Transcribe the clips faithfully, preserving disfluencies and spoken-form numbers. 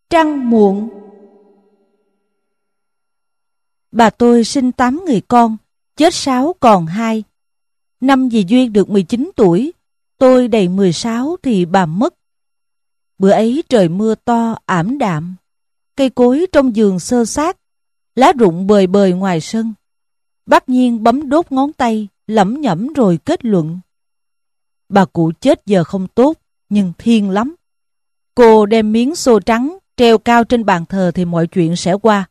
Trăng muộn. Bà tôi sinh tám người con, chết sáu còn hai. Năm dì Duyên được mười chín tuổi, tôi đầy mười sáu thì bà mất. Bữa ấy trời mưa to ảm đạm, cây cối trong vườn xơ xác, lá rụng bời bời ngoài sân. Bác Nhiên bấm đốt ngón tay, lẩm nhẩm rồi kết luận: bà cụ chết giờ không tốt, nhưng thiên lắm. Cô đem miếng xô trắng treo cao trên bàn thờ thì mọi chuyện sẽ qua.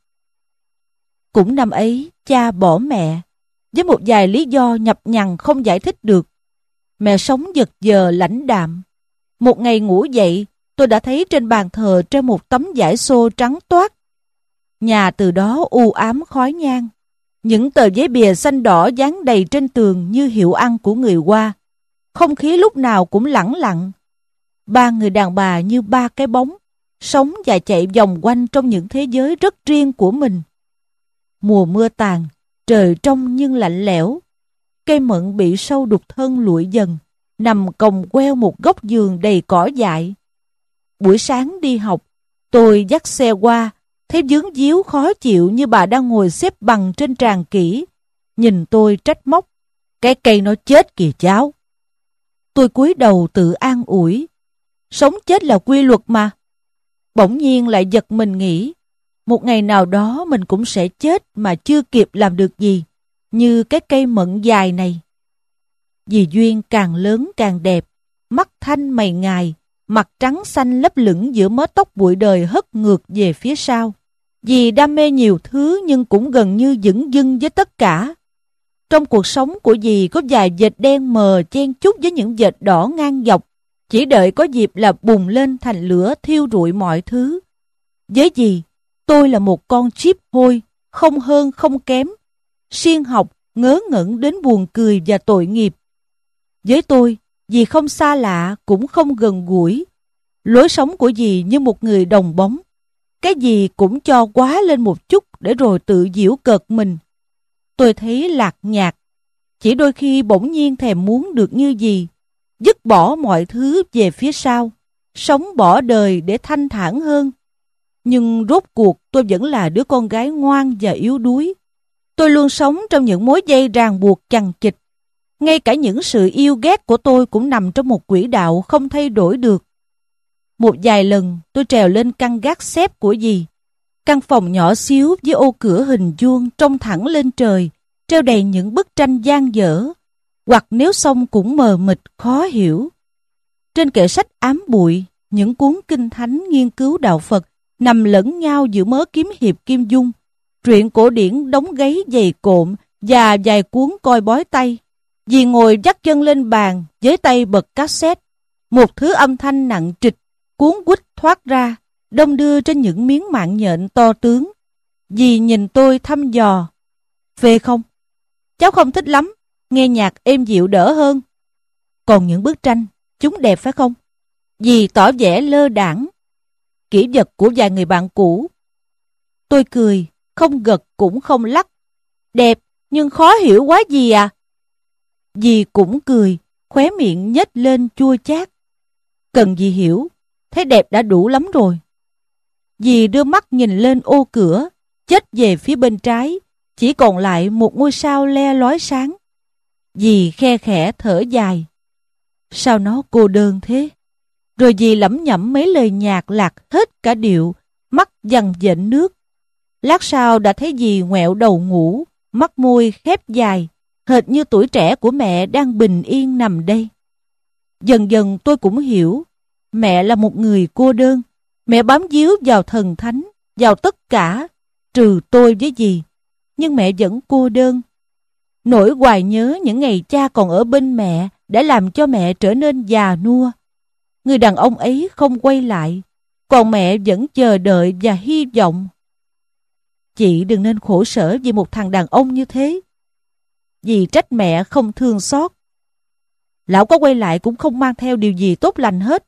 Cũng năm ấy, cha bỏ mẹ, với một vài lý do nhập nhằng không giải thích được. Mẹ sống giật giờ lãnh đạm. Một ngày ngủ dậy, tôi đã thấy trên bàn thờ treo một tấm vải xô trắng toát. Nhà từ đó u ám khói nhang. Những tờ giấy bìa xanh đỏ dán đầy trên tường như hiệu ăn của người Hoa. Không khí lúc nào cũng lẳng lặng. Ba người đàn bà như ba cái bóng, sống và chạy vòng quanh trong những thế giới rất riêng của mình. Mùa mưa tàn, trời trong nhưng lạnh lẽo. Cây mận bị sâu đục thân lụi dần, nằm còng queo một góc giường đầy cỏ dại. Buổi sáng đi học, tôi dắt xe qua, thấy vướng víu khó chịu như bà đang ngồi xếp bằng trên tràng kỹ. Nhìn tôi trách móc: cái cây nó chết kìa cháu. Tôi cúi đầu tự an ủi: sống chết là quy luật mà. Bỗng nhiên lại giật mình nghĩ, một ngày nào đó mình cũng sẽ chết mà chưa kịp làm được gì, như cái cây mận dài này. Dì Duyên càng lớn càng đẹp, mắt thanh mày ngài, mặt trắng xanh lấp lửng giữa mớ tóc bụi đời hất ngược về phía sau. Dì đam mê nhiều thứ nhưng cũng gần như dửng dưng với tất cả. Trong cuộc sống của dì có vài vệt đen mờ chen chúc với những vệt đỏ ngang dọc, chỉ đợi có dịp là bùng lên thành lửa thiêu rụi mọi thứ. Với dì, tôi là một con chip hôi, không hơn không kém, siêng học, ngớ ngẩn đến buồn cười và tội nghiệp. Với tôi, dì không xa lạ cũng không gần gũi. Lối sống của dì như một người đồng bóng. Cái gì cũng cho quá lên một chút để rồi tự giễu cợt mình. Tôi thấy lạc nhạt, chỉ đôi khi bỗng nhiên thèm muốn được như dì, dứt bỏ mọi thứ về phía sau, sống bỏ đời để thanh thản hơn. Nhưng rốt cuộc tôi vẫn là đứa con gái ngoan và yếu đuối. Tôi luôn sống trong những mối dây ràng buộc chằng chịt. Ngay cả những sự yêu ghét của tôi cũng nằm trong một quỹ đạo không thay đổi được. Một vài lần tôi trèo lên căn gác xếp của dì. Căn phòng nhỏ xíu với ô cửa hình vuông trông thẳng lên trời, treo đầy những bức tranh dang dở, hoặc nếu xong cũng mờ mịt khó hiểu. Trên kệ sách ám bụi, những cuốn kinh thánh nghiên cứu đạo Phật nằm lẫn nhau giữa mớ kiếm hiệp kim dung, truyện cổ điển đóng gáy dày cộm và vài cuốn coi bói tay. Dì ngồi dắt chân lên bàn với tay bật cassette. Một thứ âm thanh nặng trịch, cuốn quýt thoát ra, đông đưa trên những miếng mạng nhện to tướng. Dì nhìn tôi thăm dò: phê không? Cháu không thích lắm, nghe nhạc êm dịu đỡ hơn. Còn những bức tranh, chúng đẹp phải không? Dì tỏ vẻ lơ đãng: kỷ vật của vài người bạn cũ. Tôi cười, không gật cũng không lắc: đẹp, nhưng khó hiểu quá dì à. Dì cũng cười, khóe miệng nhếch lên chua chát: cần gì hiểu, thấy đẹp đã đủ lắm rồi. Dì đưa mắt nhìn lên ô cửa, chếch về phía bên trái, chỉ còn lại một ngôi sao le lói sáng. Dì khe khẽ thở dài: sao nó cô đơn thế? Rồi dì lẩm nhẩm mấy lời nhạc lạc hết cả điệu, mắt dằn dện nước. Lát sau đã thấy dì ngoẹo đầu ngủ, mắt môi khép dài, hệt như tuổi trẻ của mẹ đang bình yên nằm đây. Dần dần tôi cũng hiểu, mẹ là một người cô đơn. Mẹ bám víu vào thần thánh, vào tất cả, trừ tôi với dì. Nhưng mẹ vẫn cô đơn. Nỗi hoài nhớ những ngày cha còn ở bên mẹ đã làm cho mẹ trở nên già nua. Người đàn ông ấy không quay lại, còn mẹ vẫn chờ đợi và hy vọng. Chị đừng nên khổ sở vì một thằng đàn ông như thế. Dì trách mẹ không thương xót. Lão có quay lại cũng không mang theo điều gì tốt lành hết.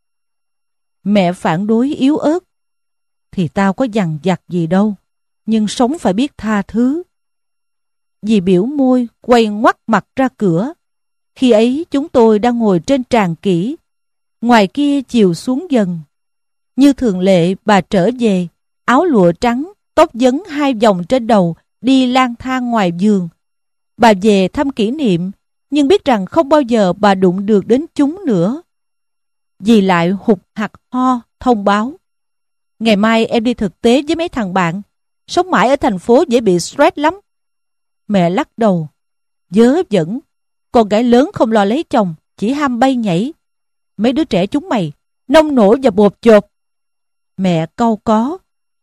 Mẹ phản đối yếu ớt: thì tao có dằn vặt gì đâu, nhưng sống phải biết tha thứ. Dì biểu môi quay ngoắt mặt ra cửa. Khi ấy chúng tôi đang ngồi trên tràng kỹ. Ngoài kia chiều xuống dần. Như thường lệ, bà trở về, áo lụa trắng, tóc vấn hai vòng trên đầu, đi lang thang ngoài vườn. Bà về thăm kỷ niệm, nhưng biết rằng không bao giờ bà đụng được đến chúng nữa. Dì lại hụt hặc ho, thông báo: ngày mai em đi thực tế với mấy thằng bạn. Sống mãi ở thành phố dễ bị stress lắm. Mẹ lắc đầu: vớ vẩn, con gái lớn không lo lấy chồng, chỉ ham bay nhảy. Mấy đứa trẻ chúng mày nông nổi và bột chộp. Mẹ cau có: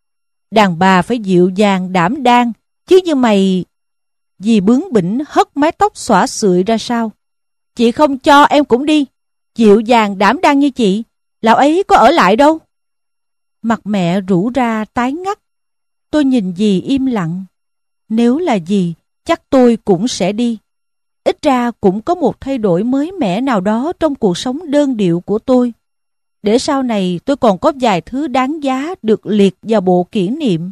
đàn bà phải dịu dàng đảm đang, chứ như mày... Dì bướng bỉnh hất mái tóc xõa xụi ra sau: chị không cho em cũng đi. Dịu dàng đảm đang như chị, lão ấy có ở lại đâu. Mặt mẹ rũ ra tái ngắt. Tôi nhìn dì im lặng. Nếu là dì, chắc tôi cũng sẽ đi. Ít ra cũng có một thay đổi mới mẻ nào đó trong cuộc sống đơn điệu của tôi, để sau này tôi còn có vài thứ đáng giá được liệt vào bộ kỷ niệm.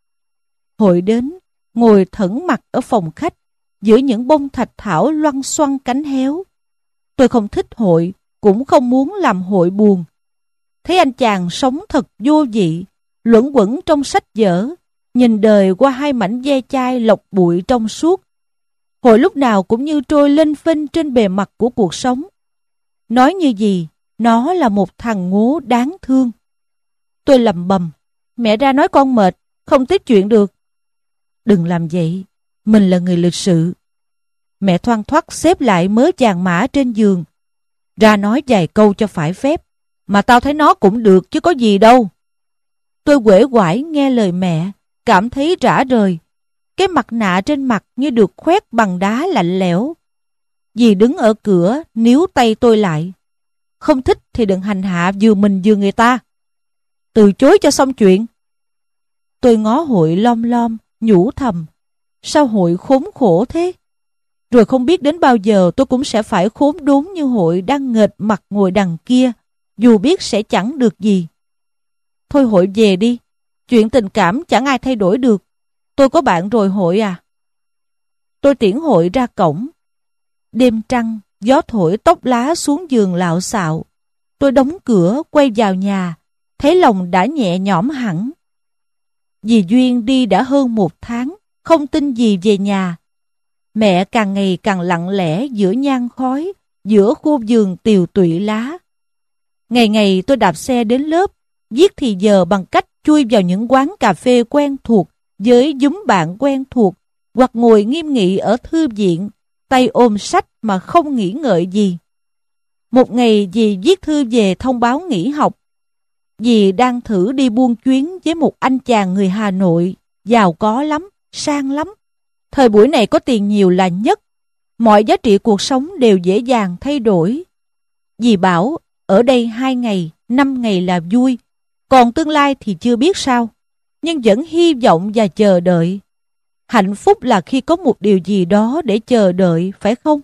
Hội đến, ngồi thẫn mặt ở phòng khách, giữa những bông thạch thảo loăn xoăn cánh héo. Tôi không thích hội, cũng không muốn làm hội buồn. Thấy anh chàng sống thật vô vị, luẩn quẩn trong sách vở, nhìn đời qua hai mảnh ve chai lọc bụi trong suốt. Hội lúc nào cũng như trôi lênh phênh trên bề mặt của cuộc sống. Nói như gì, nó là một thằng ngố đáng thương. Tôi lầm bầm: mẹ ra nói con mệt, không tiếp chuyện được. Đừng làm vậy, mình là người lịch sự. Mẹ thoăn thoắt xếp lại mớ vàng mã trên giường. Ra nói vài câu cho phải phép, mà tao thấy nó cũng được chứ có gì đâu. Tôi uể oải nghe lời mẹ, cảm thấy rã rời. Cái mặt nạ trên mặt như được khoét bằng đá lạnh lẽo. Dì đứng ở cửa níu tay tôi lại: không thích thì đừng hành hạ vừa mình vừa người ta. Từ chối cho xong chuyện. Tôi ngó Hội lom lom, nhủ thầm: sao Hội khốn khổ thế? Rồi không biết đến bao giờ tôi cũng sẽ phải khốn đốn như Hội đang nghệch mặt ngồi đằng kia, dù biết sẽ chẳng được gì. Thôi Hội về đi, chuyện tình cảm chẳng ai thay đổi được. Tôi có bạn rồi Hội à. Tôi tiễn Hội ra cổng. Đêm trăng, gió thổi tóc lá xuống giường lạo xạo. Tôi đóng cửa, quay vào nhà, thấy lòng đã nhẹ nhõm hẳn. Dì Duyên đi đã hơn một tháng, không tin gì về nhà. Mẹ càng ngày càng lặng lẽ giữa nhang khói, giữa khu vườn tiều tụy lá. Ngày ngày tôi đạp xe đến lớp, giết thì giờ bằng cách chui vào những quán cà phê quen thuộc với giúm bạn quen thuộc, hoặc ngồi nghiêm nghị ở thư viện, tay ôm sách mà không nghĩ ngợi gì. Một ngày dì viết thư về thông báo nghỉ học. Dì đang thử đi buôn chuyến với một anh chàng người Hà Nội, giàu có lắm, sang lắm. Thời buổi này có tiền nhiều là nhất. Mọi giá trị cuộc sống đều dễ dàng thay đổi. Dì bảo ở đây hai ngày, năm ngày là vui, còn tương lai thì chưa biết sao, nhưng vẫn hy vọng và chờ đợi. Hạnh phúc là khi có một điều gì đó để chờ đợi, phải không?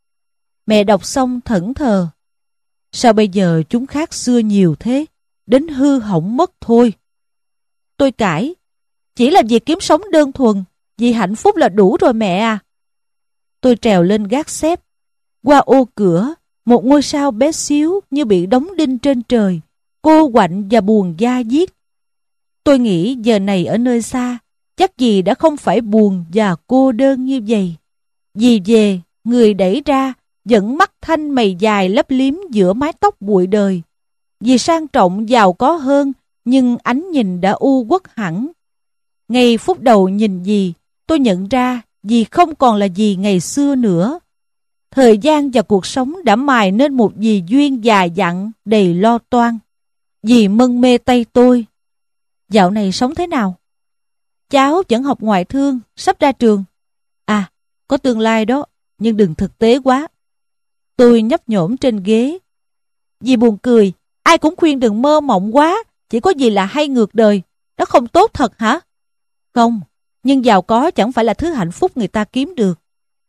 Mẹ đọc xong thẫn thờ: sao bây giờ chúng khác xưa nhiều thế, đến hư hỏng mất thôi. Tôi cãi: chỉ là việc kiếm sống đơn thuần, vì hạnh phúc là đủ rồi mẹ à. Tôi trèo lên gác xếp. Qua ô cửa, một ngôi sao bé xíu như bị đóng đinh trên trời, cô quạnh và buồn da diết. Tôi nghĩ giờ này ở nơi xa, chắc dì đã không phải buồn và cô đơn như vậy. Dì về, người đẩy ra, vẫn mắt thanh mày dài lấp liếm giữa mái tóc bụi đời. Dì sang trọng giàu có hơn, nhưng ánh nhìn đã u uất hẳn. Ngay phút đầu nhìn dì, tôi nhận ra dì không còn là dì ngày xưa nữa. Thời gian và cuộc sống đã mài nên một dì Duyên già dặn, đầy lo toan. Dì mân mê tay tôi: dạo này sống thế nào? Cháu vẫn học ngoại thương, sắp ra trường. À, có tương lai đó, nhưng đừng thực tế quá. Tôi nhấp nhổm trên ghế. Dì buồn cười: ai cũng khuyên đừng mơ mộng quá, chỉ có gì là hay ngược đời. Nó không tốt thật hả? Không, nhưng giàu có chẳng phải là thứ hạnh phúc người ta kiếm được.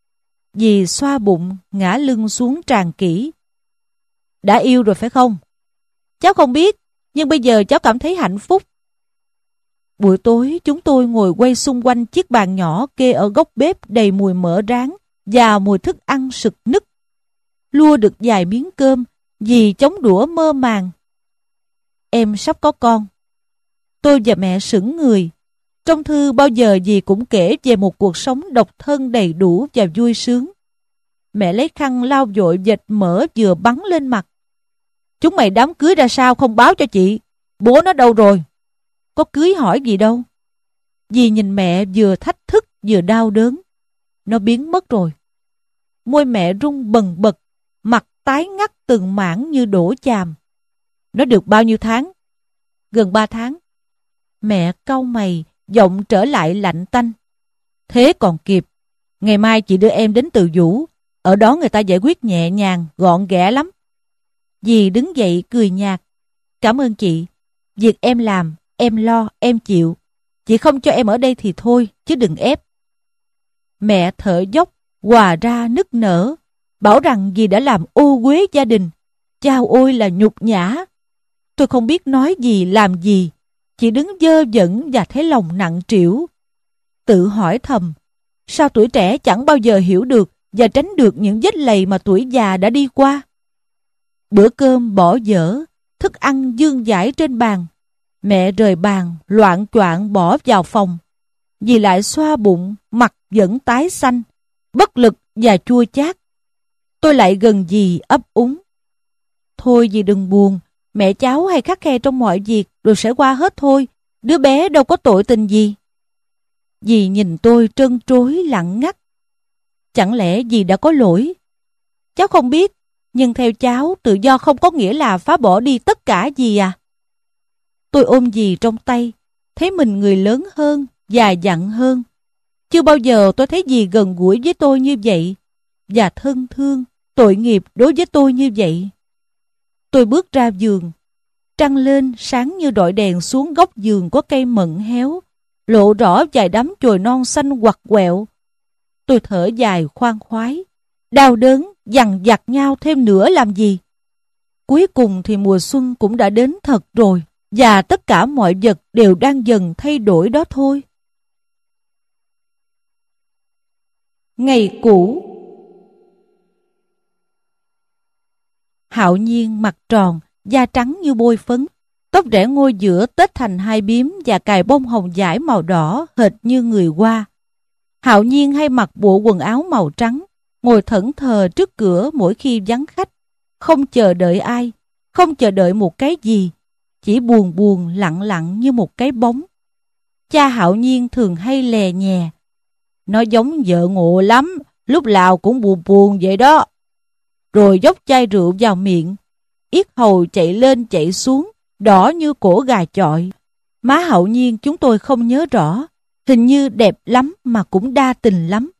Dì xoa bụng, ngã lưng xuống tràn kỹ. Đã yêu rồi phải không? Cháu không biết, nhưng bây giờ cháu cảm thấy hạnh phúc. Buổi tối chúng tôi ngồi quay xung quanh chiếc bàn nhỏ kê ở góc bếp đầy mùi mỡ rán và mùi thức ăn sực nức. Lua được vài miếng cơm, dì chống đũa mơ màng. em sắp có con. Tôi và mẹ sững người. Trong thư bao giờ dì cũng kể về một cuộc sống độc thân đầy đủ và vui sướng. Mẹ lấy khăn lau vội vệt mỡ vừa bắn lên mặt. Chúng mày đám cưới ra sao không báo cho chị? Bố nó đâu rồi? Có cưới hỏi gì đâu. Dì nhìn mẹ vừa thách thức vừa đau đớn. Nó biến mất rồi. Môi mẹ rung bần bật, mặt tái ngắt từng mảng như đổ chàm. Nó được bao nhiêu tháng? Gần ba tháng. Mẹ cau mày, giọng trở lại lạnh tanh. Thế còn kịp. Ngày mai chị đưa em đến Từ Vũ. Ở đó người ta giải quyết nhẹ nhàng, gọn ghẽ lắm. Dì đứng dậy cười nhạt. Cảm ơn chị. Việc em làm, em lo, em chịu. Chị không cho em ở đây thì thôi, chứ đừng ép. Mẹ thở dốc, hòa ra nức nở, bảo rằng dì đã làm ô uế gia đình. Chao ôi là nhục nhã. Tôi không biết nói gì làm gì, chỉ đứng dơ dẫn và thấy lòng nặng trĩu. Tự hỏi thầm, sao tuổi trẻ chẳng bao giờ hiểu được và tránh được những vết lầy mà tuổi già đã đi qua. Bữa cơm bỏ dở, thức ăn vương vãi trên bàn. Mẹ rời bàn, loạng choạng bỏ vào phòng. Dì lại xoa bụng, mặt vẫn tái xanh, bất lực và chua chát. Tôi lại gần dì ấp úng. Thôi dì đừng buồn, mẹ cháu hay khắt khe trong mọi việc rồi sẽ qua hết thôi. Đứa bé đâu có tội tình gì. Dì nhìn tôi trân trối lặng ngắt. Chẳng lẽ dì đã có lỗi? Cháu không biết, nhưng theo cháu tự do không có nghĩa là phá bỏ đi tất cả dì à. Tôi ôm dì trong tay, thấy mình người lớn hơn, già dặn hơn. Chưa bao giờ tôi thấy dì gần gũi với tôi như vậy, và thân thương, tội nghiệp đối với tôi như vậy. Tôi bước ra giường. Trăng lên sáng như rọi đèn xuống góc giường có cây mận héo, lộ rõ vài đám chồi non xanh quặt quẹo. Tôi thở dài khoan khoái. Đau đớn dằn vặt nhau thêm nữa làm gì? Cuối cùng thì mùa xuân cũng đã đến thật rồi, và tất cả mọi vật đều đang dần thay đổi đó thôi. Ngày cũ. Hạo Nhiên mặt tròn, da trắng như bôi phấn, tóc rẽ ngôi giữa tết thành hai bím và cài bông hồng dải màu đỏ hệt như người Hoa. Hạo Nhiên hay mặc bộ quần áo màu trắng, ngồi thẫn thờ trước cửa mỗi khi vắng khách, không chờ đợi ai, không chờ đợi một cái gì, chỉ buồn buồn lặng lặng như một cái bóng. Cha Hạo Nhiên thường hay lè nhè. Nó giống vợ ngộ lắm, lúc nào cũng buồn buồn vậy đó. Rồi dốc chai rượu vào miệng, yết hầu chạy lên chạy xuống, đỏ như cổ gà chọi. Má Hạo Nhiên chúng tôi không nhớ rõ, hình như đẹp lắm mà cũng đa tình lắm.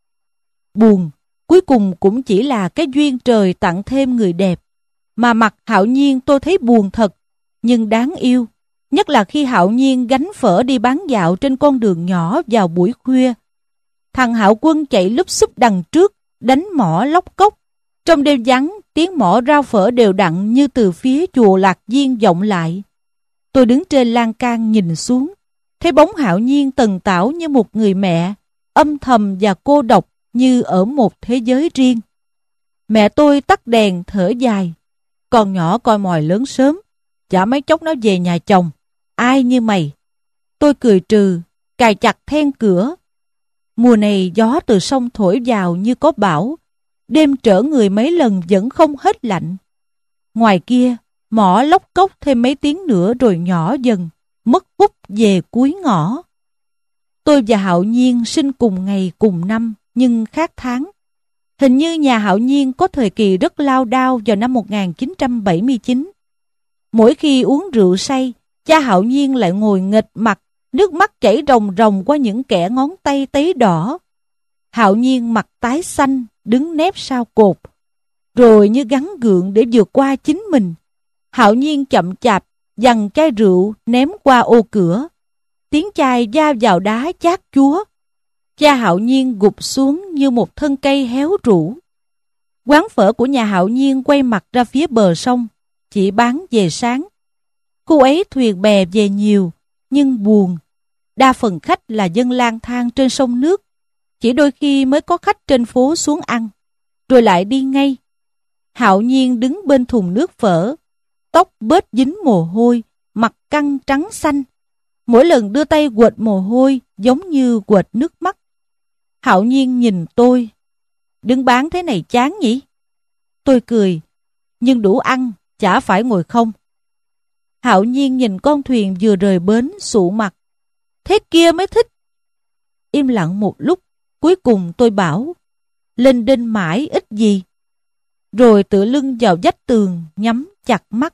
Buồn, cuối cùng cũng chỉ là cái duyên trời tặng thêm người đẹp. Mà mặt Hạo Nhiên tôi thấy buồn thật, nhưng đáng yêu. Nhất là khi Hạo Nhiên gánh phở đi bán dạo trên con đường nhỏ vào buổi khuya. Thằng Hạo Quân chạy lúp xúp đằng trước, đánh mõ lóc cốc. Trong đêm vắng, tiếng mõ rao phở đều đặn như từ phía chùa Lạc Viên vọng lại. Tôi đứng trên lan can nhìn xuống, thấy bóng Hạo Nhiên tần tảo như một người mẹ, âm thầm và cô độc như ở một thế giới riêng. Mẹ tôi tắt đèn thở dài. Con nhỏ coi mòi lớn sớm, chả mấy chốc nó về nhà chồng. Ai như mày? Tôi cười trừ, cài chặt then cửa. Mùa này gió từ sông thổi vào như có bão. Đêm trở người mấy lần vẫn không hết lạnh. Ngoài kia, mõ lóc cốc thêm mấy tiếng nữa rồi nhỏ dần, mất hút về cuối ngõ. Tôi và Hạo Nhiên sinh cùng ngày cùng năm, nhưng khác tháng. Hình như nhà Hạo Nhiên có thời kỳ rất lao đao vào năm một nghìn chín trăm bảy mươi chín. Mỗi khi uống rượu say, cha Hạo Nhiên lại ngồi nghịch mặt, nước mắt chảy ròng ròng qua những kẽ ngón tay tấy đỏ. Hạo Nhiên mặt tái xanh, đứng nép sau cột, rồi như gắng gượng để vượt qua chính mình. Hạo Nhiên chậm chạp giằng chai rượu ném qua ô cửa. Tiếng chai va vào đá chát chúa. Cha Hạo Nhiên gục xuống như một thân cây héo rũ. Quán phở của nhà Hạo Nhiên quay mặt ra phía bờ sông, chỉ bán về sáng. Khu ấy thuyền bè về nhiều, nhưng buồn. Đa phần khách là dân lang thang trên sông nước. Chỉ đôi khi mới có khách trên phố xuống ăn, rồi lại đi ngay. Hạo Nhiên đứng bên thùng nước phở, tóc bết dính mồ hôi, mặt căng trắng xanh. Mỗi lần đưa tay quệt mồ hôi giống như quệt nước mắt. Hạo Nhiên nhìn tôi. Đứng bán thế này chán nhỉ? Tôi cười. Nhưng đủ ăn, chả phải ngồi không. Hạo Nhiên nhìn con thuyền vừa rời bến sụ mặt. Thế kia mới thích. Im lặng một lúc, cuối cùng tôi bảo. Lên đên mãi ít gì. Rồi tựa lưng vào vách tường, nhắm chặt mắt.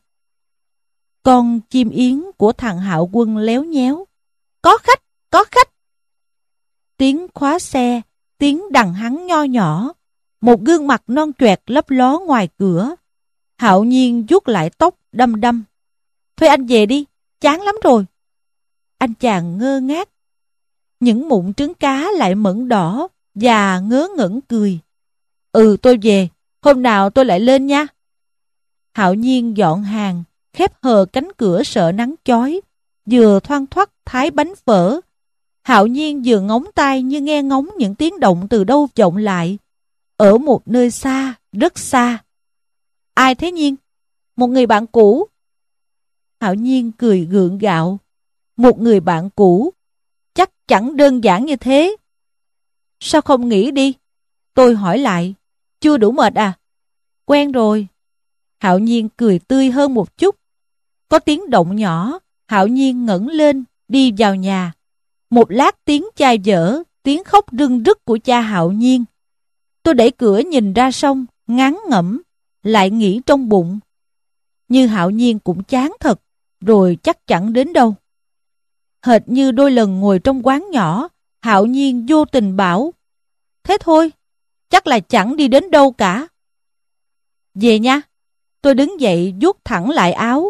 Con chim yến của thằng Hạo Quân léo nhéo. Có khách, có khách. Tiếng khóa xe, tiếng đằng hắn nho nhỏ. Một gương mặt non choẹt lấp ló ngoài cửa. Hạo Nhiên vuốt lại tóc đăm đăm. Thôi anh về đi, chán lắm rồi. Anh chàng ngơ ngác. Những mụn trứng cá lại mẫn đỏ và ngớ ngẩn cười. Ừ, tôi về, hôm nào tôi lại lên nha. Hạo Nhiên dọn hàng, khép hờ cánh cửa sợ nắng chói, vừa thoăn thoắt thái bánh phở. Hạo Nhiên vừa ngóng tai như nghe ngóng những tiếng động từ đâu vọng lại. Ở một nơi xa, rất xa. Ai thế Nhiên? Một người bạn cũ. Hạo Nhiên cười gượng gạo. Một người bạn cũ? Chắc chẳng đơn giản như thế. Sao không nghĩ đi? Tôi hỏi lại. Chưa đủ mệt à? Quen rồi. Hạo Nhiên cười tươi hơn một chút. Có tiếng động nhỏ. Hạo Nhiên ngẩng lên, đi vào nhà. Một lát tiếng chai vỡ, tiếng khóc rưng rức của cha Hạo Nhiên. Tôi đẩy cửa nhìn ra sông, ngán ngẩm, lại nghĩ trong bụng. Như Hạo Nhiên cũng chán thật, rồi chắc chẳng đến đâu. Hệt như đôi lần ngồi trong quán nhỏ, Hạo Nhiên vô tình bảo. Thế thôi, chắc là chẳng đi đến đâu cả. Về nha. Tôi đứng dậy vuốt thẳng lại áo.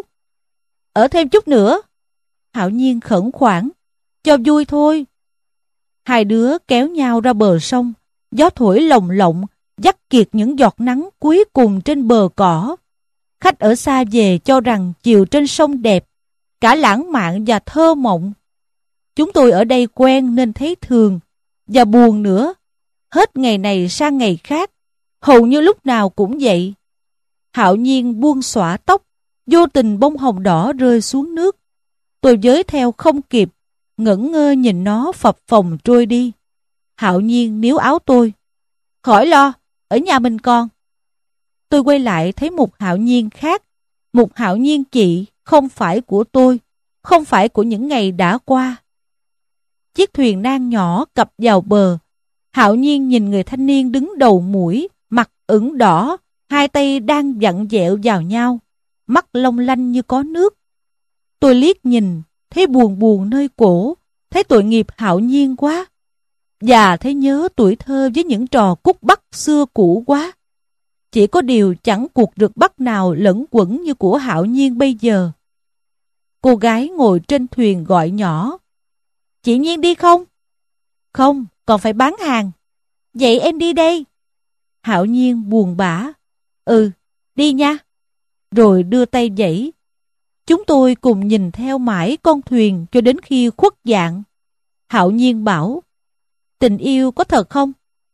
Ở thêm chút nữa. Hạo Nhiên khẩn khoản. Cho vui thôi. Hai đứa kéo nhau ra bờ sông. Gió thổi lồng lộng, dắt kiệt những giọt nắng cuối cùng trên bờ cỏ. Khách ở xa về cho rằng chiều trên sông đẹp, cả lãng mạn và thơ mộng. Chúng tôi ở đây quen nên thấy thường, và buồn nữa. Hết ngày này sang ngày khác, hầu như lúc nào cũng vậy. Hạo Nhiên buông xõa tóc, vô tình bông hồng đỏ rơi xuống nước. Tôi với theo không kịp, ngẩn ngơ nhìn nó phập phồng trôi đi. Hạo Nhiên níu áo tôi. Khỏi lo, ở nhà mình con. Tôi quay lại thấy một Hạo Nhiên khác. Một Hạo Nhiên chị, không phải của tôi, không phải của những ngày đã qua. Chiếc thuyền nan nhỏ cập vào bờ. Hạo Nhiên nhìn người thanh niên đứng đầu mũi, mặt ửng đỏ, hai tay đang vặn vẹo vào nhau, mắt long lanh như có nước. Tôi liếc nhìn, thấy buồn buồn nơi cổ, thấy tội nghiệp Hạo Nhiên quá. Và thấy nhớ tuổi thơ với những trò cút bắt xưa cũ quá. Chỉ có điều chẳng cuộc rượt bắt nào lẫn quẩn như của Hạo Nhiên bây giờ. Cô gái ngồi trên thuyền gọi nhỏ. Chị Nhiên đi không? Không, còn phải bán hàng. Vậy em đi đây. Hạo Nhiên buồn bã. Ừ, đi nha. Rồi đưa tay vẫy. Chúng tôi cùng nhìn theo mãi con thuyền cho đến khi khuất dạng. Hạo Nhiên bảo. Tình yêu có thật không?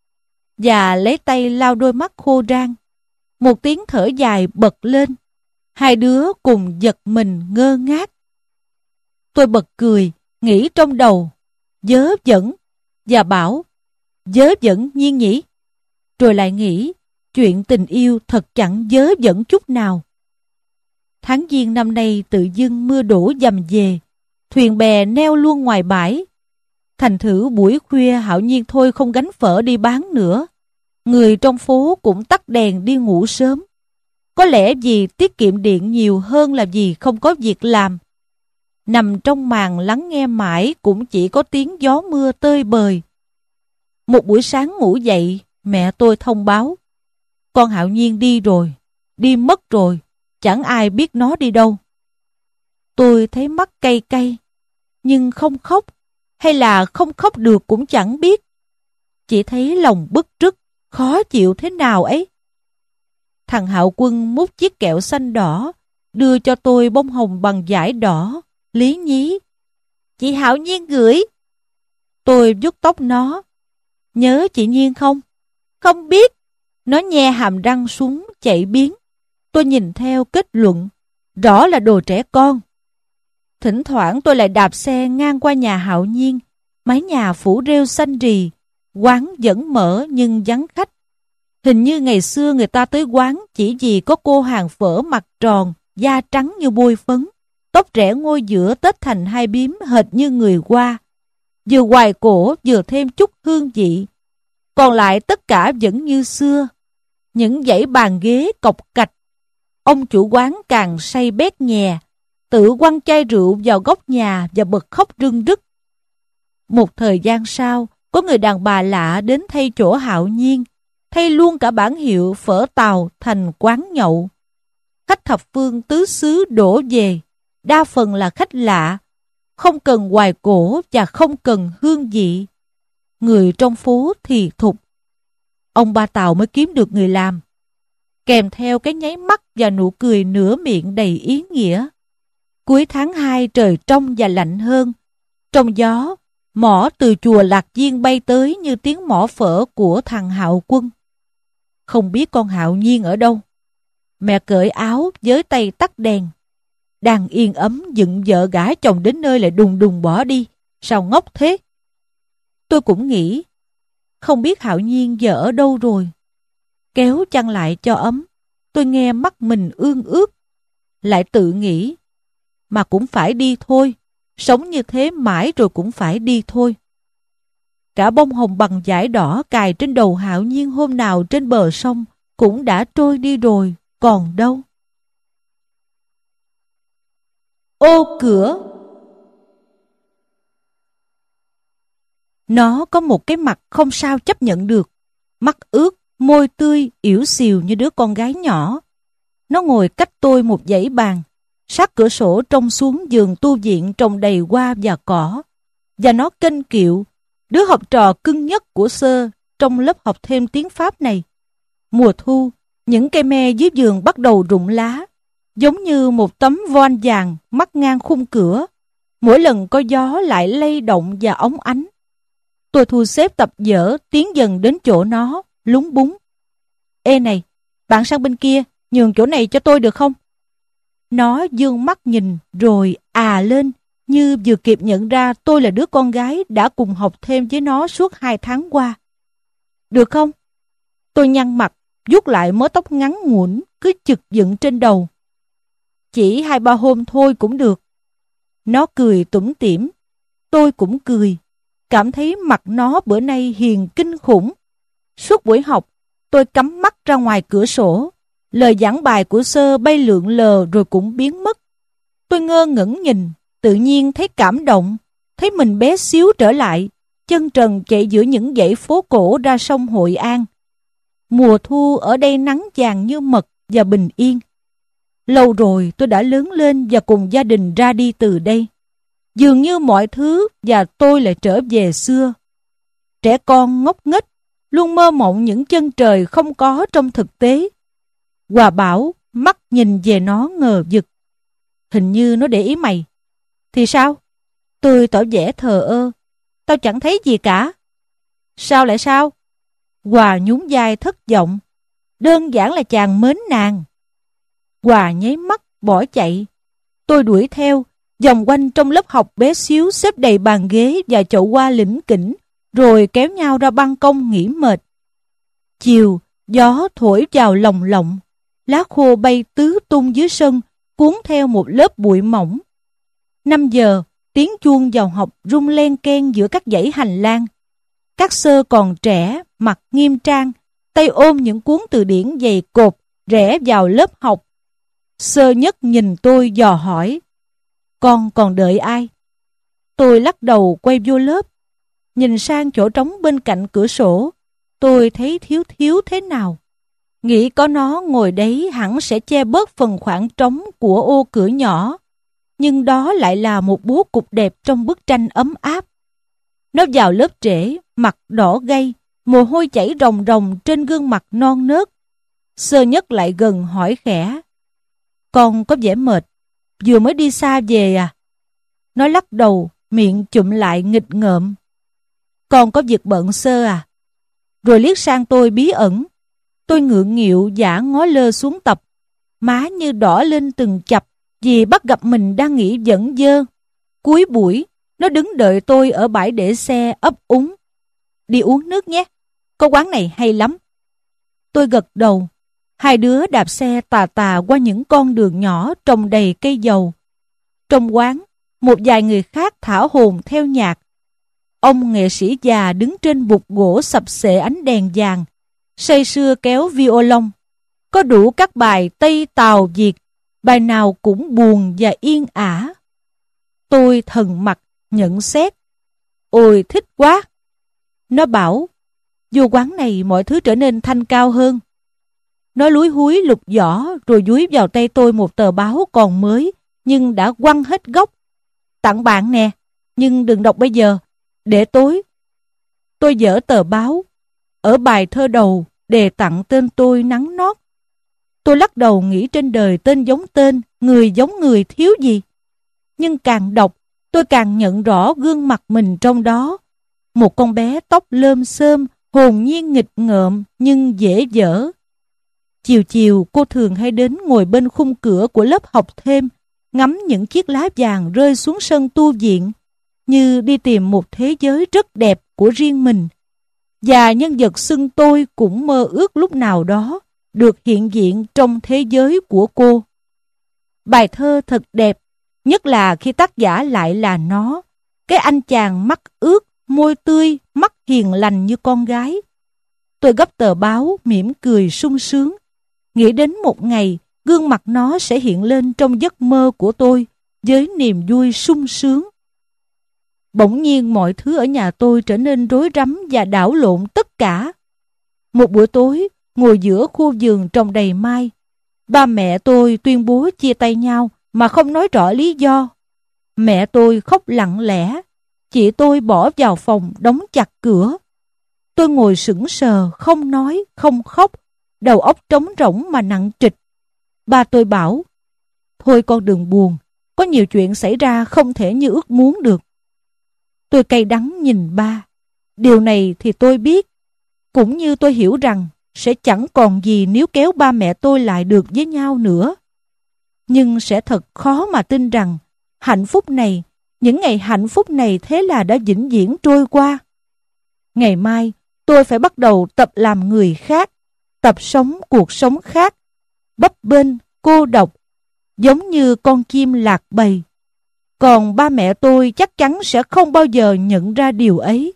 Và lấy tay lau đôi mắt khô rang. Một tiếng thở dài bật lên. Hai đứa cùng giật mình ngơ ngác. Tôi bật cười, nghĩ trong đầu. Vớ vẩn. Và bảo. Vớ vẩn Nhiên nhỉ? Rồi lại nghĩ. Chuyện tình yêu thật chẳng vớ vẩn chút nào. Tháng Giêng năm nay tự dưng mưa đổ dầm về. Thuyền bè neo luôn ngoài bãi. Thành thử buổi khuya Hạo Nhiên thôi không gánh phở đi bán nữa. Người trong phố cũng tắt đèn đi ngủ sớm. Có lẽ vì tiết kiệm điện nhiều hơn là vì không có việc làm. Nằm trong màn lắng nghe mãi cũng chỉ có tiếng gió mưa tơi bời. Một buổi sáng ngủ dậy, mẹ tôi thông báo. Con Hạo Nhiên đi rồi, đi mất rồi, chẳng ai biết nó đi đâu. Tôi thấy mắt cay cay, nhưng không khóc, hay là không khóc được cũng chẳng biết. Chỉ thấy lòng bứt rứt, khó chịu thế nào ấy. Thằng Hạo Quân múc chiếc kẹo xanh đỏ, đưa cho tôi bông hồng bằng vải đỏ, lý nhí. Chị Hạo Nhiên gửi. Tôi vuốt tóc nó. Nhớ chị Nhiên không? Không biết. Nó nhe hàm răng xuống chạy biến. Tôi nhìn theo kết luận. Rõ là đồ trẻ con. Thỉnh thoảng tôi lại đạp xe ngang qua nhà Hạo Nhiên, mái nhà phủ rêu xanh rì, quán vẫn mở nhưng vắng khách. Hình như ngày xưa người ta tới quán chỉ vì có cô hàng phở mặt tròn, da trắng như bôi phấn, tóc rẽ ngôi giữa tết thành hai bím hệt như người Hoa, vừa hoài cổ vừa thêm chút hương vị. Còn lại tất cả vẫn như xưa, những dãy bàn ghế cọc cạch. Ông chủ quán càng say bét nhè, tự quăng chai rượu vào góc nhà và bật khóc rưng rức. Một thời gian sau, có người đàn bà lạ đến thay chỗ Hạo Nhiên, thay luôn cả bảng hiệu phở Tàu thành quán nhậu. Khách thập phương tứ xứ đổ về, đa phần là khách lạ, không cần hoài cổ và không cần hương vị. Người trong phố thì thục. Ông ba Tàu mới kiếm được người làm, kèm theo cái nháy mắt và nụ cười nửa miệng đầy ý nghĩa. Cuối tháng hai trời trong và lạnh hơn. Trong gió, mõ từ chùa Lạc Viên bay tới như tiếng mõ phở của thằng Hạo Quân. Không biết con Hạo Nhiên ở đâu. Mẹ cởi áo với tay tắt đèn. Đang yên ấm dựng vợ gả chồng đến nơi lại đùng đùng bỏ đi. Sao ngốc thế? Tôi cũng nghĩ, không biết Hạo Nhiên giờ ở đâu rồi. Kéo chăn lại cho ấm, tôi nghe mắt mình ương ướt. Lại tự nghĩ, mà cũng phải đi thôi. Sống như thế mãi rồi cũng phải đi thôi. Cả bông hồng bằng vải đỏ cài trên đầu Hạo Nhiên hôm nào trên bờ sông cũng đã trôi đi rồi, còn đâu. Ô cửa. Nó có một cái mặt không sao chấp nhận được. Mắt ướt, môi tươi, yểu xìu như đứa con gái nhỏ. Nó ngồi cách tôi một dãy bàn, sát cửa sổ trông xuống giường tu viện trồng đầy hoa và cỏ. Và nó kênh kiệu, đứa học trò cưng nhất của Sơ trong lớp học thêm tiếng Pháp này. Mùa thu, những cây me dưới giường bắt đầu rụng lá, giống như một tấm voan vàng mắc ngang khung cửa. Mỗi lần có gió lại lay động và óng ánh. Tôi thu xếp tập vở tiến dần đến chỗ nó, lúng búng. Ê này, bạn sang bên kia, nhường chỗ này cho tôi được không? Nó dương mắt nhìn rồi à lên, như vừa kịp nhận ra tôi là đứa con gái đã cùng học thêm với nó suốt hai tháng qua. Được không? Tôi nhăn mặt, vuốt lại mớ tóc ngắn ngủn cứ chực dựng trên đầu. Chỉ hai ba hôm thôi cũng được. Nó cười tủm tỉm, tôi cũng cười, cảm thấy mặt nó bữa nay hiền kinh khủng. Suốt buổi học, tôi cắm mắt ra ngoài cửa sổ. Lời giảng bài của Sơ bay lượn lờ rồi cũng biến mất. Tôi ngơ ngẩn nhìn, tự nhiên thấy cảm động, thấy mình bé xíu trở lại, chân trần chạy giữa những dãy phố cổ ra sông Hội An. Mùa thu ở đây nắng vàng như mật và bình yên. Lâu rồi tôi đã lớn lên và cùng gia đình ra đi từ đây. Dường như mọi thứ và tôi lại trở về xưa. Trẻ con ngốc nghếch, luôn mơ mộng những chân trời không có trong thực tế. Hòa bảo mắt nhìn về nó ngờ vực. Hình như nó để ý mày. Thì sao? Tôi tỏ vẻ thờ ơ. Tao chẳng thấy gì cả. Sao lại sao? Hòa nhún vai thất vọng. Đơn giản là chàng mến nàng. Hòa nháy mắt bỏ chạy. Tôi đuổi theo, vòng quanh trong lớp học bé xíu xếp đầy bàn ghế và chậu hoa lỉnh kỉnh, rồi kéo nhau ra ban công nghỉ mệt. Chiều, gió thổi vào lồng lộng. Lá khô bay tứ tung dưới sân, cuốn theo một lớp bụi mỏng. Năm giờ, tiếng chuông vào học rung len keng giữa các dãy hành lang. Các Sơ còn trẻ, mặt nghiêm trang, tay ôm những cuốn từ điển dày cộp, rẽ vào lớp học. Sơ Nhất nhìn tôi dò hỏi, con còn đợi ai? Tôi lắc đầu quay vô lớp. Nhìn sang chỗ trống bên cạnh cửa sổ, tôi thấy thiếu thiếu thế nào. Nghĩ có nó ngồi đấy hẳn sẽ che bớt phần khoảng trống của ô cửa nhỏ. Nhưng đó lại là một bố cục đẹp trong bức tranh ấm áp. Nó vào lớp trễ, mặt đỏ gay, mồ hôi chảy ròng ròng trên gương mặt non nớt. Sơ Nhất lại gần hỏi khẽ, con có vẻ mệt, vừa mới đi xa về à? Nó lắc đầu, miệng chụm lại nghịch ngợm. Con có việc bận Sơ à? Rồi liếc sang tôi bí ẩn. Tôi ngượng nghịu giả ngó lơ xuống tập, má như đỏ lên từng chập, vì bắt gặp mình đang nghỉ dẫn dơ. Cuối buổi, nó đứng đợi tôi ở bãi để xe ấp úng. Đi uống nước nhé, có quán này hay lắm. Tôi gật đầu. Hai đứa đạp xe tà tà qua những con đường nhỏ trồng đầy cây dầu. Trong quán, một vài người khác thả hồn theo nhạc. Ông nghệ sĩ già đứng trên bục gỗ sập xệ ánh đèn vàng, say sưa kéo violon. Có đủ các bài Tây Tàu Việt, bài nào cũng buồn và yên ả. Tôi thần mặt nhận xét: ôi thích quá. Nó bảo: vô quán này mọi thứ trở nên thanh cao hơn. Nó lúi húi lục giỏ rồi dúi vào tay tôi một tờ báo còn mới nhưng đã quăng hết gốc. Tặng bạn nè, nhưng đừng đọc bây giờ, để tối. Tôi dở tờ báo. Ở bài thơ đầu đề tặng tên tôi nắng nót. Tôi lắc đầu nghĩ trên đời tên giống tên, người giống người thiếu gì. Nhưng càng đọc, tôi càng nhận rõ gương mặt mình trong đó. Một con bé tóc lơm xơm, hồn nhiên nghịch ngợm nhưng dễ dở. Chiều chiều cô thường hay đến ngồi bên khung cửa của lớp học thêm, ngắm những chiếc lá vàng rơi xuống sân tu viện, như đi tìm một thế giới rất đẹp của riêng mình. Và nhân vật xưng tôi cũng mơ ước lúc nào đó được hiện diện trong thế giới của cô. Bài thơ thật đẹp, nhất là khi tác giả lại là nó, cái anh chàng mắt ướt, môi tươi, mắt hiền lành như con gái. Tôi gấp tờ báo, mỉm cười sung sướng, nghĩ đến một ngày gương mặt nó sẽ hiện lên trong giấc mơ của tôi với niềm vui sung sướng. Bỗng nhiên mọi thứ ở nhà tôi trở nên rối rắm và đảo lộn tất cả. Một buổi tối, ngồi giữa khu vườn trồng đầy mai, ba mẹ tôi tuyên bố chia tay nhau mà không nói rõ lý do. Mẹ tôi khóc lặng lẽ, chị tôi bỏ vào phòng đóng chặt cửa. Tôi ngồi sững sờ, không nói, không khóc, đầu óc trống rỗng mà nặng trịch. Ba tôi bảo: thôi con đừng buồn, có nhiều chuyện xảy ra không thể như ước muốn được. Tôi cay đắng nhìn ba. Điều này thì tôi biết, cũng như tôi hiểu rằng sẽ chẳng còn gì nếu kéo ba mẹ tôi lại được với nhau nữa. Nhưng sẽ thật khó mà tin rằng hạnh phúc này, những ngày hạnh phúc này thế là đã vĩnh viễn trôi qua. Ngày mai tôi phải bắt đầu tập làm người khác, tập sống cuộc sống khác, bấp bênh, cô độc, giống như con chim lạc bầy. Còn ba mẹ tôi chắc chắn sẽ không bao giờ nhận ra điều ấy.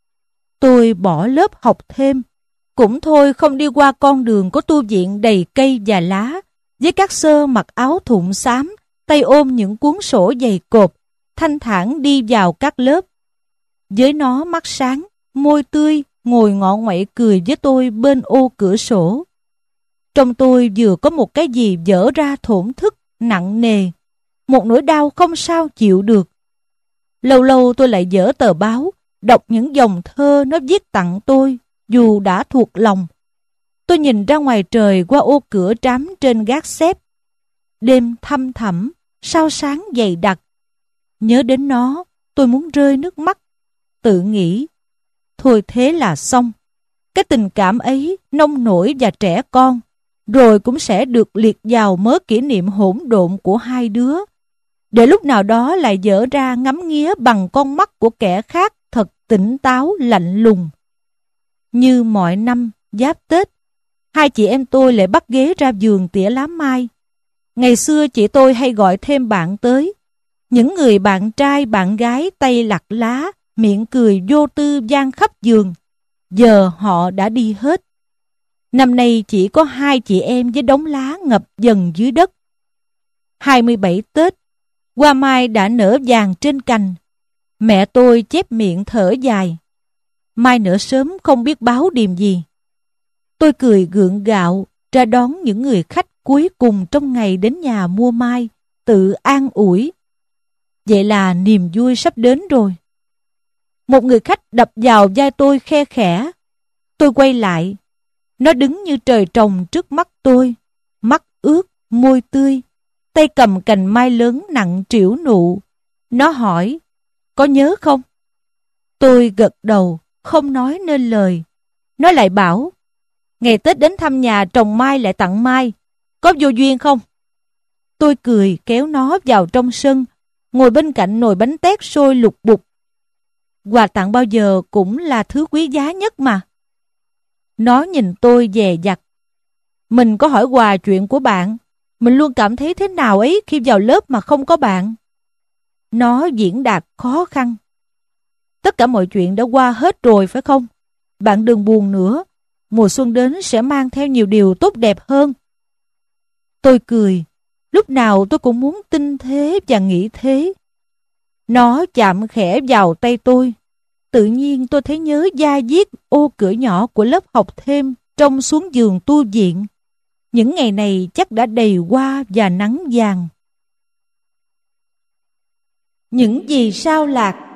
Tôi bỏ lớp học thêm, cũng thôi không đi qua con đường có tu viện đầy cây và lá, với các sơ mặc áo thụng xám, tay ôm những cuốn sổ dày cộp, thanh thản đi vào các lớp. Với nó mắt sáng, môi tươi, ngồi ngọ ngoậy cười với tôi bên ô cửa sổ. Trong tôi vừa có một cái gì vỡ ra thổn thức, nặng nề, một nỗi đau không sao chịu được. Lâu lâu tôi lại dở tờ báo, đọc những dòng thơ nó viết tặng tôi, dù đã thuộc lòng. Tôi nhìn ra ngoài trời qua ô cửa trám trên gác xếp. Đêm thăm thẳm, sao sáng dày đặc. Nhớ đến nó, tôi muốn rơi nước mắt. Tự nghĩ, thôi thế là xong. Cái tình cảm ấy nông nổi và trẻ con, rồi cũng sẽ được liệt vào mớ kỷ niệm hỗn độn của hai đứa, để lúc nào đó lại dở ra ngắm nghía bằng con mắt của kẻ khác thật tỉnh táo lạnh lùng. Như mọi năm giáp Tết, hai chị em tôi lại bắt ghế ra vườn tỉa lá mai. Ngày xưa chị tôi hay gọi thêm bạn tới, những người bạn trai bạn gái tay lặt lá, miệng cười vô tư vang khắp vườn. Giờ họ đã đi hết. Năm nay chỉ có hai chị em với đống lá ngập dần dưới đất. hai mươi bảy Tết, hoa mai đã nở vàng trên cành. Mẹ tôi chép miệng thở dài. Mai nở sớm không biết báo điềm gì. Tôi cười gượng gạo ra đón những người khách cuối cùng trong ngày đến nhà mua mai, tự an ủi. Vậy là niềm vui sắp đến rồi. Một người khách đập vào vai tôi khe khẽ. Tôi quay lại. Nó đứng như trời trồng trước mắt tôi, mắt ướt, môi tươi, tay cầm cành mai lớn nặng trĩu nụ. Nó hỏi, có nhớ không? Tôi gật đầu, không nói nên lời. Nó lại bảo, ngày Tết đến thăm nhà trồng mai lại tặng mai, có vô duyên không? Tôi cười kéo nó vào trong sân, ngồi bên cạnh nồi bánh tét sôi lục bục. Quà tặng bao giờ cũng là thứ quý giá nhất mà. Nó nhìn tôi dè dặt. Mình có hỏi Hòa chuyện của bạn. Mình luôn cảm thấy thế nào ấy khi vào lớp mà không có bạn. Nó diễn đạt khó khăn. Tất cả mọi chuyện đã qua hết rồi phải không? Bạn đừng buồn nữa. Mùa xuân đến sẽ mang theo nhiều điều tốt đẹp hơn. Tôi cười. Lúc nào tôi cũng muốn tin thế và nghĩ thế. Nó chạm khẽ vào tay tôi. Tự nhiên tôi thấy nhớ da diết ô cửa nhỏ của lớp học thêm trong xuống giường tu viện. Những ngày này chắc đã đầy hoa và nắng vàng. Những gì sao lạc.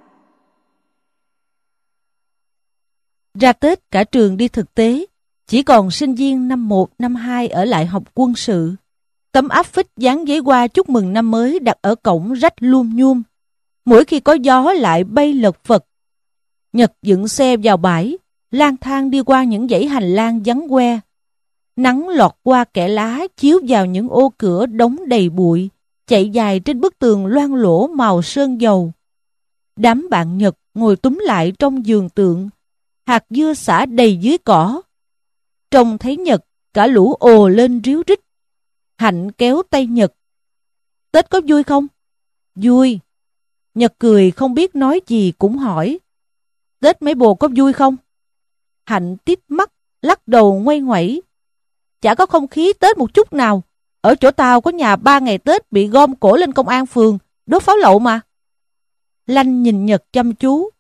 Ra Tết cả trường đi thực tế, chỉ còn sinh viên năm một, năm hai ở lại học quân sự. Tấm áp phích dán giấy hoa chúc mừng năm mới đặt ở cổng rách luum nhum. Mỗi khi có gió lại bay lật phật. Nhật dựng xe vào bãi, lang thang đi qua những dãy hành lang vắng que. Nắng lọt qua kẽ lá chiếu vào những ô cửa đóng đầy bụi, chạy dài trên bức tường loang lỗ màu sơn dầu. Đám bạn Nhật ngồi túm lại trong giường tượng, hạt dưa xả đầy dưới cỏ. Trông thấy Nhật, cả lũ ồ lên ríu rít. Hạnh kéo tay Nhật. Tết có vui không? Vui. Nhật cười không biết nói gì cũng hỏi. Tết mấy bồ có vui không? Hạnh tít mắt, lắc đầu ngoay ngoẩy. Chả có không khí Tết một chút nào. Ở chỗ tao có nhà ba ngày Tết bị gom cổ lên công an phường, đốt pháo lậu mà. Lanh nhìn Nhật chăm chú.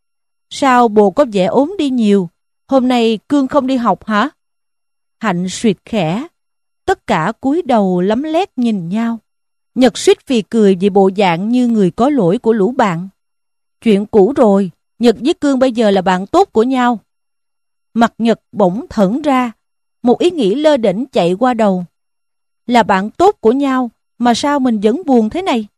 Sao bồ có vẻ ốm đi nhiều? Hôm nay Cương không đi học hả? Hạnh suyệt khẽ. Tất cả cúi đầu lấm lét nhìn nhau. Nhật suýt phì cười vì bộ dạng như người có lỗi của lũ bạn. Chuyện cũ rồi, Nhật với Cương bây giờ là bạn tốt của nhau. Mặt Nhật bỗng thẫn ra, một ý nghĩ lơ đễnh chạy qua đầu. Là bạn tốt của nhau, mà sao mình vẫn buồn thế này?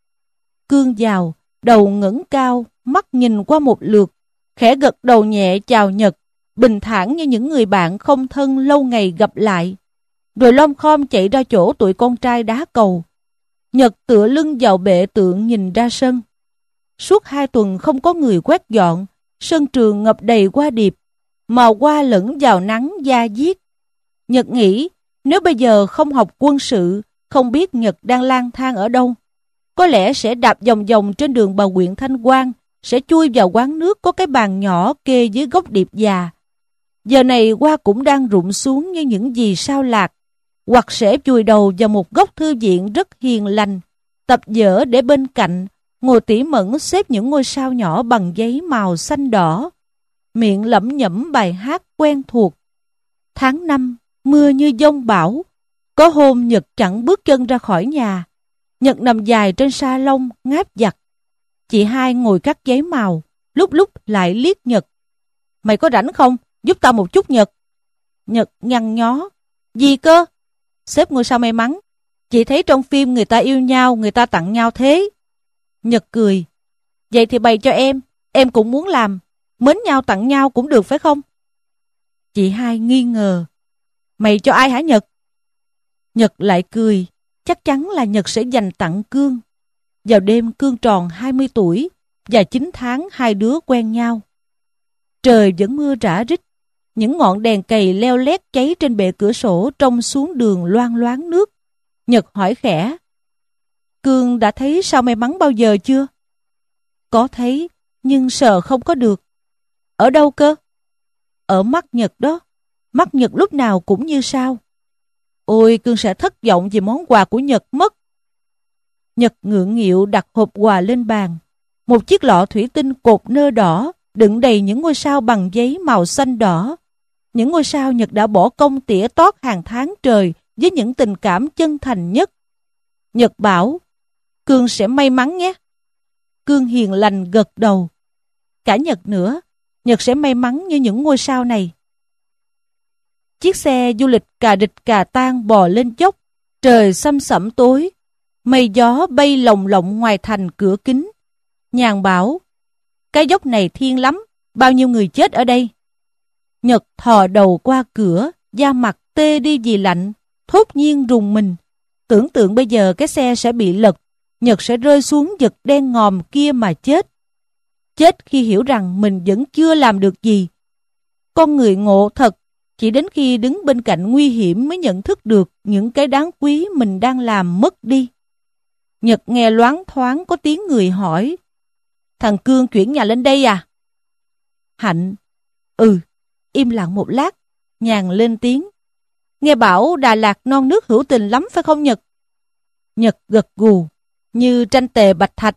Cương vào, đầu ngẩng cao, mắt nhìn qua một lượt, khẽ gật đầu nhẹ chào Nhật, bình thản như những người bạn không thân lâu ngày gặp lại. Rồi lom khom chạy ra chỗ tụi con trai đá cầu. Nhật tựa lưng vào bệ tượng nhìn ra sân. Suốt hai tuần không có người quét dọn, sân trường ngập đầy hoa điệp, màu hoa lẫn vào nắng da diết. Nhật nghĩ, nếu bây giờ không học quân sự, không biết Nhật đang lang thang ở đâu. Có lẽ sẽ đạp vòng vòng trên đường Bà Quyện Thanh Quang, sẽ chui vào quán nước có cái bàn nhỏ kê dưới gốc điệp già. Giờ này hoa cũng đang rụng xuống như những gì sao lạc, hoặc sẽ vùi đầu vào một góc thư viện rất hiền lành, tập vở để bên cạnh, ngồi tỉ mẩn xếp những ngôi sao nhỏ bằng giấy màu xanh đỏ, miệng lẩm nhẩm bài hát quen thuộc. Tháng năm, mưa như giông bão, có hôm Nhật chẳng bước chân ra khỏi nhà. Nhật nằm dài trên sa lông ngáp giặt. Chị hai ngồi cắt giấy màu, lúc lúc lại liếc Nhật. Mày có rảnh không? Giúp tao một chút Nhật. Nhật nhăn nhó. Gì cơ? Xếp ngôi sao may mắn. Chị thấy trong phim người ta yêu nhau, người ta tặng nhau thế. Nhật cười. Vậy thì bày cho em, em cũng muốn làm. Mến nhau tặng nhau cũng được phải không? Chị hai nghi ngờ. Mày cho ai hả Nhật? Nhật lại cười. Chắc chắn là Nhật sẽ dành tặng Cương. Vào đêm Cương tròn hai mươi tuổi và chín tháng hai đứa quen nhau. Trời vẫn mưa rã rít. Những ngọn đèn cầy leo lét cháy trên bệ cửa sổ trông xuống đường loang loáng nước. Nhật hỏi khẽ. Cương đã thấy sao may mắn bao giờ chưa? Có thấy, nhưng sờ không có được. Ở đâu cơ? Ở mắt Nhật đó. Mắt Nhật lúc nào cũng như sao. Ôi, Cương sẽ thất vọng vì món quà của Nhật mất. Nhật ngượng nghịu đặt hộp quà lên bàn. Một chiếc lọ thủy tinh cột nơ đỏ, đựng đầy những ngôi sao bằng giấy màu xanh đỏ. Những ngôi sao Nhật đã bỏ công tỉa tót hàng tháng trời với những tình cảm chân thành nhất. Nhật bảo, Cương sẽ may mắn nhé. Cương hiền lành gật đầu. Cả Nhật nữa, Nhật sẽ may mắn như những ngôi sao này. Chiếc xe du lịch cà địch cà tang bò lên dốc. Trời xăm sẩm tối. Mây gió bay lồng lộng ngoài thành cửa kính. Nhàn bảo, cái dốc này thiên lắm, bao nhiêu người chết ở đây. Nhật thò đầu qua cửa, da mặt tê đi vì lạnh, thốt nhiên rùng mình. Tưởng tượng bây giờ cái xe sẽ bị lật, Nhật sẽ rơi xuống vực đen ngòm kia mà chết. Chết khi hiểu rằng mình vẫn chưa làm được gì. Con người ngộ thật, chỉ đến khi đứng bên cạnh nguy hiểm mới nhận thức được những cái đáng quý mình đang làm mất đi. Nhật nghe loáng thoáng có tiếng người hỏi: "Thằng Cương chuyển nhà lên đây à?" Hạnh: "Ừ." Im lặng một lát, Nhàn lên tiếng: "Nghe bảo Đà Lạt non nước hữu tình lắm phải không Nhật?" Nhật gật gù, như tranh tề bạch thạch.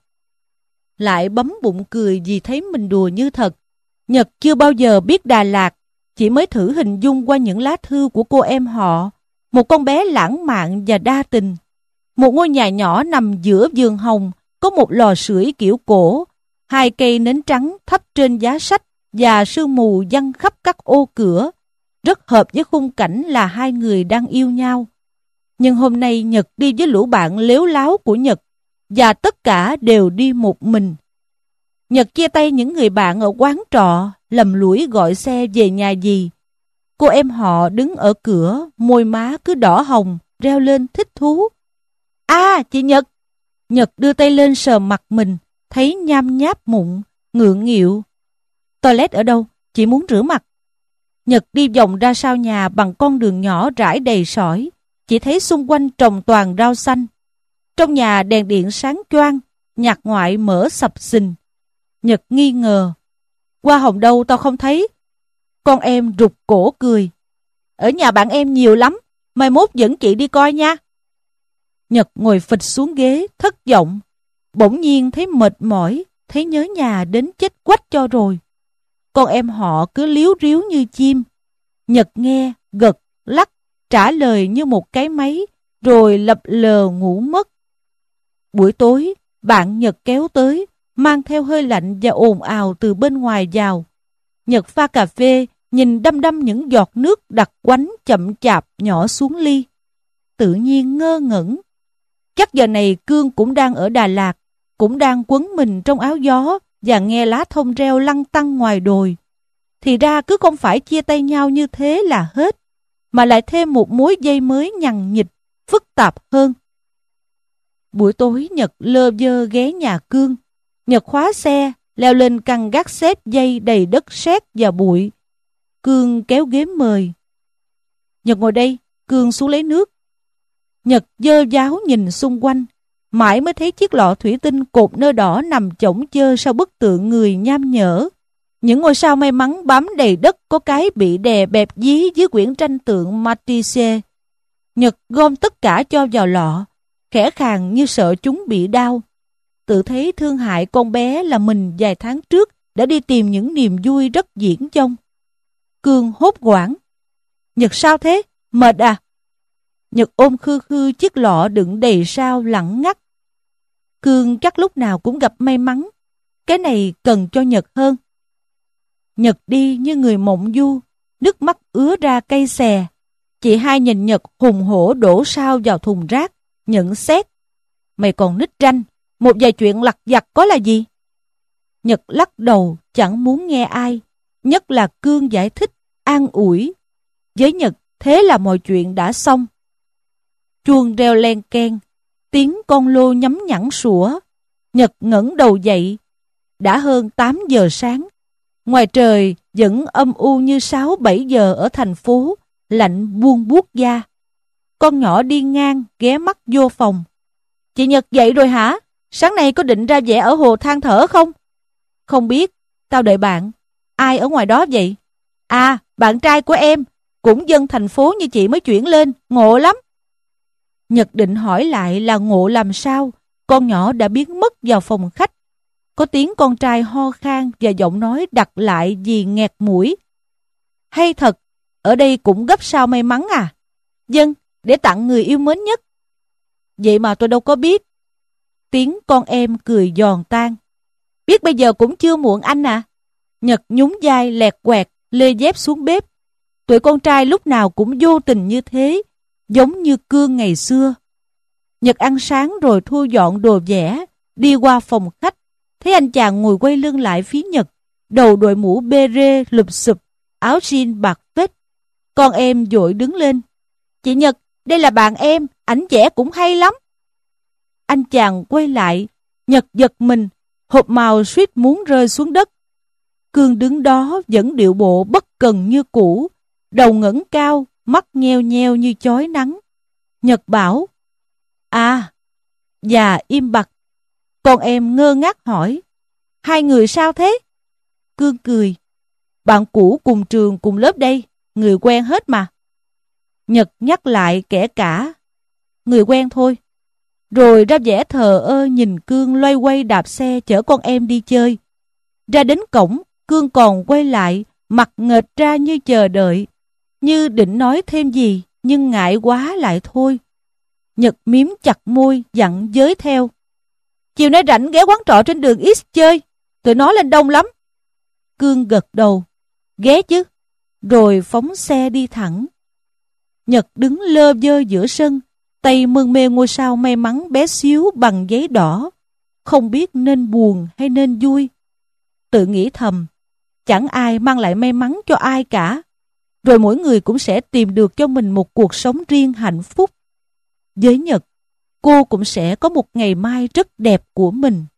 Lại bấm bụng cười vì thấy mình đùa như thật. Nhật chưa bao giờ biết Đà Lạt, chỉ mới thử hình dung qua những lá thư của cô em họ. Một con bé lãng mạn và đa tình. Một ngôi nhà nhỏ nằm giữa vườn hồng, có một lò sưởi kiểu cổ, hai cây nến trắng thắp trên giá sách và sương mù giăng khắp các ô cửa. Rất hợp với khung cảnh là hai người đang yêu nhau. Nhưng hôm nay Nhật đi với lũ bạn lếu láo của Nhật, và tất cả đều đi một mình. Nhật chia tay những người bạn ở quán trọ, lầm lũi gọi xe về nhà dì. Cô em họ đứng ở cửa, môi má cứ đỏ hồng, reo lên thích thú. "À, chị Nhật!" Nhật đưa tay lên sờ mặt mình, thấy nham nháp mụn, ngượng nghịu. "Toilet ở đâu? Chị muốn rửa mặt." Nhật đi vòng ra sau nhà bằng con đường nhỏ rải đầy sỏi. Chỉ thấy xung quanh trồng toàn rau xanh. Trong nhà đèn điện sáng choang, nhạc ngoại mở sập sình. Nhật nghi ngờ: "Hoa hồng đâu tao không thấy?" Con em rụt cổ cười: "Ở nhà bạn em nhiều lắm, mai mốt dẫn chị đi coi nha." Nhật ngồi phịch xuống ghế, thất vọng. Bỗng nhiên thấy mệt mỏi, thấy nhớ nhà đến chết quách cho rồi. Con em họ cứ líu ríu như chim. Nhật nghe, gật, lắc, trả lời như một cái máy, rồi lập lờ ngủ mất. Buổi tối, bạn Nhật kéo tới, mang theo hơi lạnh và ồn ào từ bên ngoài vào. Nhật pha cà phê, nhìn đăm đăm những giọt nước đặc quánh chậm chạp nhỏ xuống ly. Tự nhiên ngơ ngẩn. Chắc giờ này Cương cũng đang ở Đà Lạt, cũng đang quấn mình trong áo gió và nghe lá thông reo lăn tăn ngoài đồi. Thì ra cứ không phải chia tay nhau như thế là hết, mà lại thêm một mối dây mới nhằng nhịt, phức tạp hơn. Buổi tối Nhật lơ vơ ghé nhà Cương. Nhật khóa xe, leo lên căn gác xếp dây đầy đất sét và bụi. Cương kéo ghế mời. "Nhật ngồi đây." Cương xuống lấy nước. Nhật dơ dáo nhìn xung quanh, mãi mới thấy chiếc lọ thủy tinh cột nơ đỏ nằm chổng chơ sau bức tượng người nham nhở. Những ngôi sao may mắn bám đầy đất, có cái bị đè bẹp dí dưới quyển tranh tượng Matisse. Nhật gom tất cả cho vào lọ, khẽ khàng như sợ chúng bị đau. Tự thấy thương hại con bé là mình vài tháng trước đã đi tìm những niềm vui rất diễn chông. Cương hốt hoảng: "Nhật sao thế? Mệt à?" Nhật ôm khư khư chiếc lọ đựng đầy sao lặng ngắt. Cương chắc lúc nào cũng gặp may mắn. Cái này cần cho Nhật hơn. Nhật đi như người mộng du, nước mắt ứa ra cay xè. Chị hai nhìn Nhật hùng hổ đổ sao vào thùng rác, nhận xét: "Mày còn nít ranh, một vài chuyện lặt vặt có là gì?" Nhật lắc đầu, chẳng muốn nghe ai, nhất là Cương giải thích, an ủi. Với Nhật, thế là mọi chuyện đã xong. Chuông reo len keng, tiếng con lô nhắm nhẵn sủa. Nhật ngẩng đầu dậy. Đã hơn tám giờ sáng. Ngoài trời vẫn âm u như sáu bảy giờ ở thành phố, lạnh buông buốt da. Con nhỏ đi ngang ghé mắt vô phòng. "Chị Nhật dậy rồi hả? Sáng nay có định ra vẽ ở hồ than thở không?" "Không biết, tao đợi bạn." "Ai ở ngoài đó vậy?" "À, bạn trai của em, cũng dân thành phố như chị mới chuyển lên, ngộ lắm." Nhật định hỏi lại là ngộ làm sao, con nhỏ đã biến mất vào phòng khách. Có tiếng con trai ho khan và giọng nói đặt lại vì nghẹt mũi. "Hay thật, ở đây cũng gấp sao may mắn à?" "Vâng, để tặng người yêu mến nhất." "Vậy mà tôi đâu có biết." Tiếng con em cười giòn tan. "Biết bây giờ cũng chưa muộn anh à." Nhật nhún vai lẹt quẹt, lê dép xuống bếp. Tụi con trai lúc nào cũng vô tình như thế, giống như Cương ngày xưa. Nhật ăn sáng rồi thu dọn đồ vẽ, đi qua phòng khách, thấy anh chàng ngồi quay lưng lại phía Nhật, đầu đội mũ bê rê lụp xụp, áo jean bạc phết. Con em vội đứng lên: "Chị Nhật, đây là bạn em, ảnh vẽ cũng hay lắm. Anh chàng quay lại, Nhật giật mình, hộp màu suýt muốn rơi xuống đất. Cương đứng đó vẫn điệu bộ bất cần như cũ, đầu ngẩng cao, mắt nheo nheo như chói nắng. Nhật bảo, à, và im bặt. Con em ngơ ngác hỏi, hai người sao thế? Cương cười, bạn cũ cùng trường cùng lớp đây, người quen hết mà. Nhật nhắc lại kẻ cả, người quen thôi. Rồi ra vẻ thờ ơ nhìn Cương loay quay đạp xe chở con em đi chơi. Ra đến cổng, Cương còn quay lại, mặt nghệch ra như chờ đợi, như định nói thêm gì, nhưng ngại quá lại thôi. Nhật miếm chặt môi, dặn giới theo. Chiều nay rảnh ghé quán trọ trên đường X chơi, tụi nó lên đông lắm. Cương gật đầu, ghé chứ, rồi phóng xe đi thẳng. Nhật đứng lơ vơ giữa sân, tay mơn mê ngôi sao may mắn bé xíu bằng giấy đỏ, không biết nên buồn hay nên vui. Tự nghĩ thầm, chẳng ai mang lại may mắn cho ai cả, rồi mỗi người cũng sẽ tìm được cho mình một cuộc sống riêng hạnh phúc. Với Nhật, cô cũng sẽ có một ngày mai rất đẹp của mình.